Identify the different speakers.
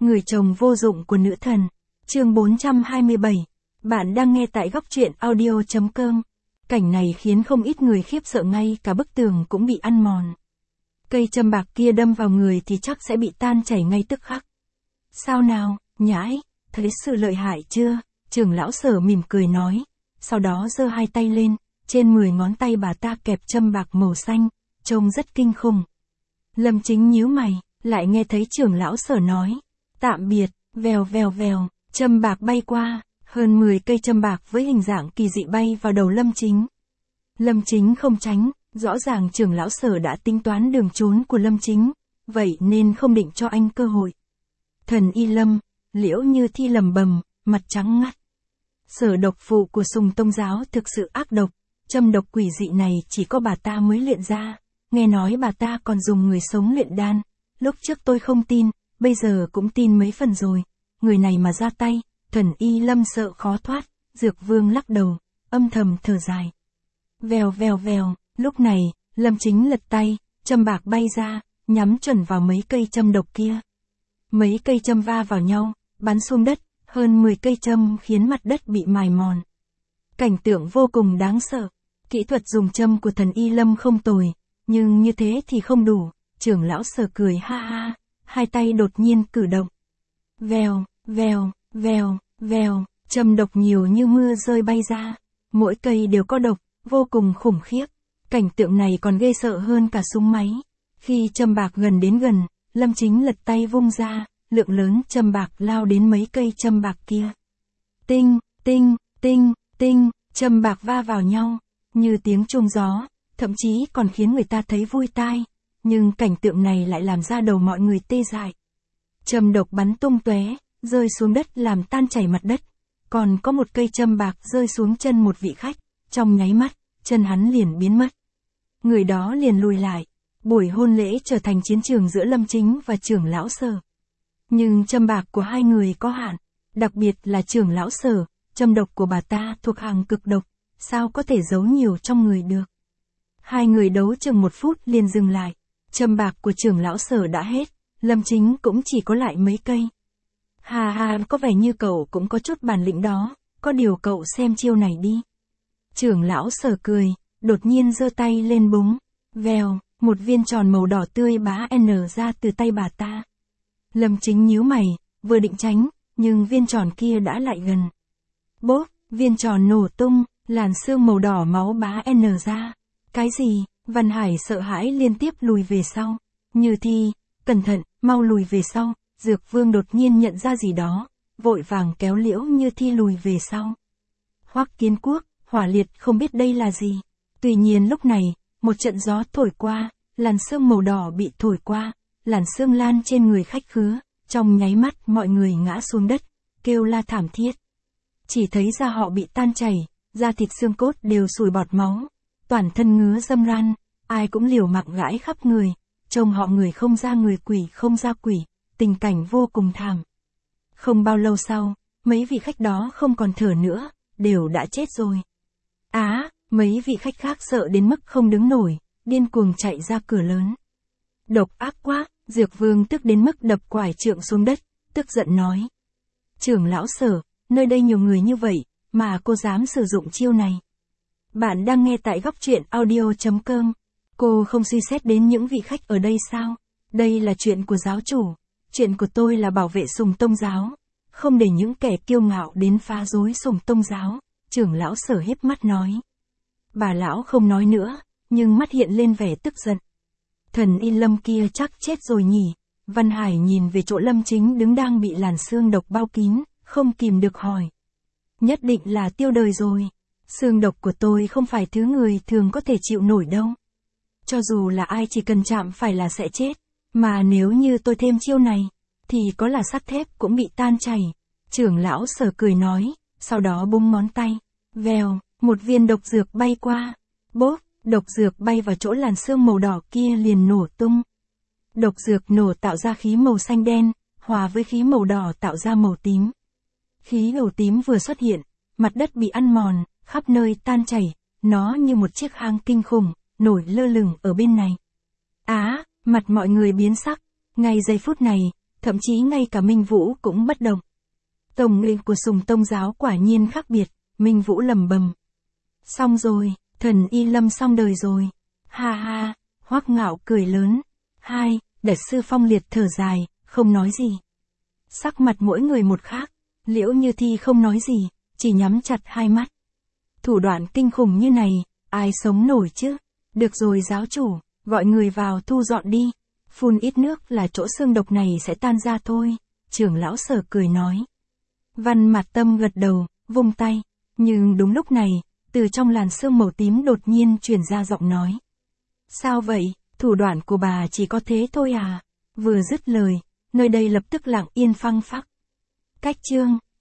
Speaker 1: Người chồng vô dụng của nữ thần. Chương 427. Bạn đang nghe tại góc truyện audio.com. Cảnh này khiến không ít người khiếp sợ, ngay cả bức tường cũng bị ăn mòn. Cây châm bạc kia đâm vào người thì chắc sẽ bị tan chảy ngay tức khắc. Sao nào, nhãi, thấy sự lợi hại chưa? Trưởng lão Sở mỉm cười nói. Sau đó giơ hai tay lên, trên 10 ngón tay bà ta kẹp châm bạc màu xanh, trông rất kinh khủng. Lâm Chính nhíu mày, lại nghe thấy trưởng lão Sở nói. Tạm biệt, vèo vèo vèo, châm bạc bay qua, hơn 10 cây châm bạc với hình dạng kỳ dị bay vào đầu Lâm Chính. Lâm Chính không tránh, rõ ràng trưởng lão Sở đã tính toán đường trốn của Lâm Chính, vậy nên không định cho anh cơ hội. Thần Y Lâm, Liễu Như Thi lầm bầm, mặt trắng ngắt. Sở độc phụ của Sùng Tông giáo thực sự ác độc, châm độc quỷ dị này chỉ có bà ta mới luyện ra, nghe nói bà ta còn dùng người sống luyện đan, lúc trước tôi không tin, bây giờ cũng tin mấy phần rồi, người này mà ra tay, Thần Y Lâm sợ khó thoát. Dược Vương lắc đầu, âm thầm thở dài. Vèo vèo vèo, lúc này, Lâm Chính lật tay, châm bạc bay ra, nhắm chuẩn vào mấy cây châm độc kia. Mấy cây châm va vào nhau, bắn xuống đất, hơn 10 cây châm khiến mặt đất bị mài mòn. Cảnh tượng vô cùng đáng sợ. Kỹ thuật dùng châm của Thần Y Lâm không tồi, nhưng như thế thì không đủ. Trưởng lão Sở cười ha ha, hai tay đột nhiên cử động. Vèo, vèo, vèo, vèo, châm độc nhiều như mưa rơi bay ra. Mỗi cây đều có độc, vô cùng khủng khiếp. Cảnh tượng này còn ghê sợ hơn cả súng máy. Khi châm bạc gần đến gần, Lâm Chính lật tay vung ra, lượng lớn châm bạc lao đến mấy cây châm bạc kia. Tinh, tinh, tinh, tinh, châm bạc va vào nhau, như tiếng chuông gió, thậm chí còn khiến người ta thấy vui tai. Nhưng cảnh tượng này lại làm ra đầu mọi người tê dại. Châm độc bắn tung tóe, rơi xuống đất làm tan chảy mặt đất. Còn có một cây châm bạc rơi xuống chân một vị khách, trong nháy mắt, chân hắn liền biến mất. Người đó liền lùi lại. Buổi hôn lễ trở thành chiến trường giữa Lâm Chính và trưởng lão Sở. Nhưng châm bạc của hai người có hạn, đặc biệt là trưởng lão Sở, châm độc của bà ta thuộc hàng cực độc, sao có thể giấu nhiều trong người được. Hai người đấu chừng 1 phút liền dừng lại, châm bạc của trưởng lão Sở đã hết, Lâm Chính cũng chỉ có lại mấy cây. Hà hà, có vẻ như cậu cũng có chút bản lĩnh đó, có điều cậu xem chiêu này đi. Trưởng lão Sở cười, đột nhiên giơ tay lên búng, vèo, một viên tròn màu đỏ tươi bá n ra từ tay bà ta. Lâm Chính nhíu mày, vừa định tránh, nhưng viên tròn kia đã lại gần. Bốp, viên tròn nổ tung, làn sương màu đỏ máu bá n ra. Cái gì? Văn Hải sợ hãi liên tiếp lùi về sau. Như Thi, cẩn thận, mau lùi về sau. Dược Vương đột nhiên nhận ra gì đó, vội vàng kéo Liễu Như Thi lùi về sau. Hoắc Kiến Quốc, Hỏa Liệt không biết đây là gì. Tuy nhiên lúc này, một trận gió thổi qua, làn sương màu đỏ bị thổi qua, làn sương lan trên người khách khứa, trong nháy mắt mọi người ngã xuống đất, kêu la thảm thiết. Chỉ thấy da họ bị tan chảy, da thịt xương cốt đều sùi bọt máu, toàn thân ngứa râm ran, ai cũng liều mạng gãi khắp người, trông họ người không ra người quỷ không ra quỷ, tình cảnh vô cùng thảm. Không bao lâu sau, mấy vị khách đó không còn thở nữa, đều đã chết rồi. Mấy vị khách khác sợ đến mức không đứng nổi, điên cuồng chạy ra cửa lớn. Độc ác quá, Dược Vương tức đến mức đập quải trượng xuống đất, tức giận nói. Trưởng lão Sở, nơi đây nhiều người như vậy, mà cô dám sử dụng chiêu này. Bạn đang nghe tại góc truyện audio.com. Cô không suy xét đến những vị khách ở đây sao? Đây là chuyện của giáo chủ, chuyện của tôi là bảo vệ Sùng Tông giáo, không để những kẻ kiêu ngạo đến phá rối Sùng Tông giáo. Trưởng lão Sở híp mắt nói. Bà lão không nói nữa, nhưng mắt hiện lên vẻ tức giận. Thần Y Lâm kia chắc chết rồi nhỉ? Văn Hải nhìn về chỗ Lâm Chính đứng đang bị làn sương độc bao kín, không kìm được hỏi. Nhất định là tiêu đời rồi. Sương độc của tôi không phải thứ người thường có thể chịu nổi đâu. Cho dù là ai chỉ cần chạm phải là sẽ chết, mà nếu như tôi thêm chiêu này, thì có là sắt thép cũng bị tan chảy. Trưởng lão Sở cười nói, sau đó búng ngón tay, vèo, một viên độc dược bay qua, bốp, độc dược bay vào chỗ làn sương màu đỏ kia liền nổ tung. Độc dược nổ tạo ra khí màu xanh đen, hòa với khí màu đỏ tạo ra màu tím. Khí màu tím vừa xuất hiện, mặt đất bị ăn mòn, khắp nơi tan chảy, nó như một chiếc hang kinh khủng, nổi lơ lửng ở bên này. Mặt mọi người biến sắc, ngay giây phút này, thậm chí ngay cả Minh Vũ cũng bất động. Tổng nguyện của Sùng Tông giáo quả nhiên khác biệt, Minh Vũ lẩm bẩm. Xong rồi, thần Y Lâm xong đời rồi. Ha ha, Hoắc Ngạo cười lớn. Hai, Đại sư Phong Liệt thở dài, không nói gì. Sắc mặt mỗi người một khác, Liễu Như Thi không nói gì, chỉ nhắm chặt hai mắt. Thủ đoạn kinh khủng như này, ai sống nổi chứ? Được rồi giáo chủ, gọi người vào thu dọn đi. Phun ít nước là chỗ xương độc này sẽ tan ra thôi, trưởng lão Sở cười nói. Văn Mạt Tâm gật đầu, vung tay. Nhưng đúng lúc này, từ trong làn sương màu tím đột nhiên truyền ra giọng nói. Sao vậy, thủ đoạn của bà chỉ có thế thôi à? Vừa dứt lời, nơi đây lập tức lặng yên phăng phắc. Cách chương